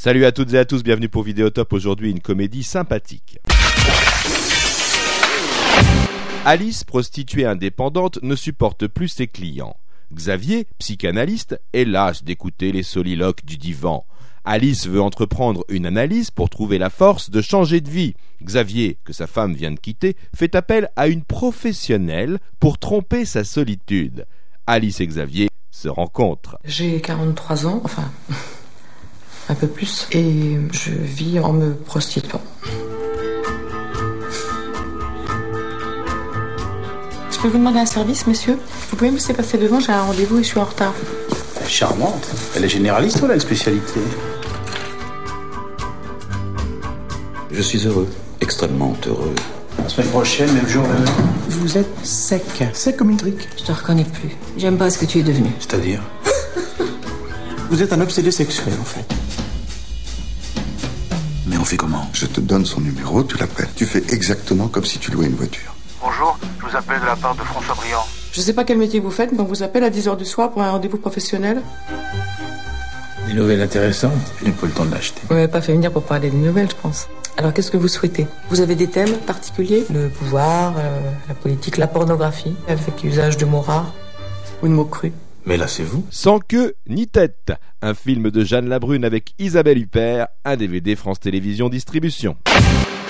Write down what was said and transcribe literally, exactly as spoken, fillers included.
Salut à toutes et à tous, bienvenue pour Vidéotop. Aujourd'hui, une comédie sympathique. Alice, prostituée indépendante, ne supporte plus ses clients. Xavier, psychanalyste, est las d'écouter les soliloques du divan. Alice veut entreprendre une analyse pour trouver la force de changer de vie. Xavier, que sa femme vient de quitter, fait appel à une professionnelle pour tromper sa solitude. Alice et Xavier se rencontrent. J'ai quarante-trois ans, enfin, un peu plus, et je vis en me prostituant. Je peux vous demander un service, monsieur? Vous pouvez me laisser passer devant, j'ai un rendez-vous et je suis en retard. Elle est charmante. Elle est généraliste ou elle a une spécialité? Je suis heureux, extrêmement heureux. La semaine prochaine, même jour, même heure. Vous êtes sec, sec comme une trique. Je te reconnais plus. J'aime pas ce que tu es devenu. C'est-à-dire? Vous êtes un obsédé sexuel, en fait. Mais on fait comment? Je te donne son numéro, tu l'appelles. Tu fais exactement comme si tu louais une voiture. Bonjour, je vous appelle de la part de François Briand. Je sais pas quel métier vous faites, mais on vous appelle à dix heures du soir pour un rendez-vous professionnel. Des nouvelles intéressantes? Je n'ai pas le temps de l'acheter. Vous m'avez pas fait venir pour parler de nouvelles, je pense. Alors qu'est-ce que vous souhaitez? Vous avez des thèmes particuliers? Le pouvoir, euh, la politique, la pornographie, avec usage de mots rares ou de mots crus. Mais là, c'est vous. Sans queue ni tête, un film de Jeanne Labrune avec Isabelle Huppert, un D V D France Télévisions Distribution.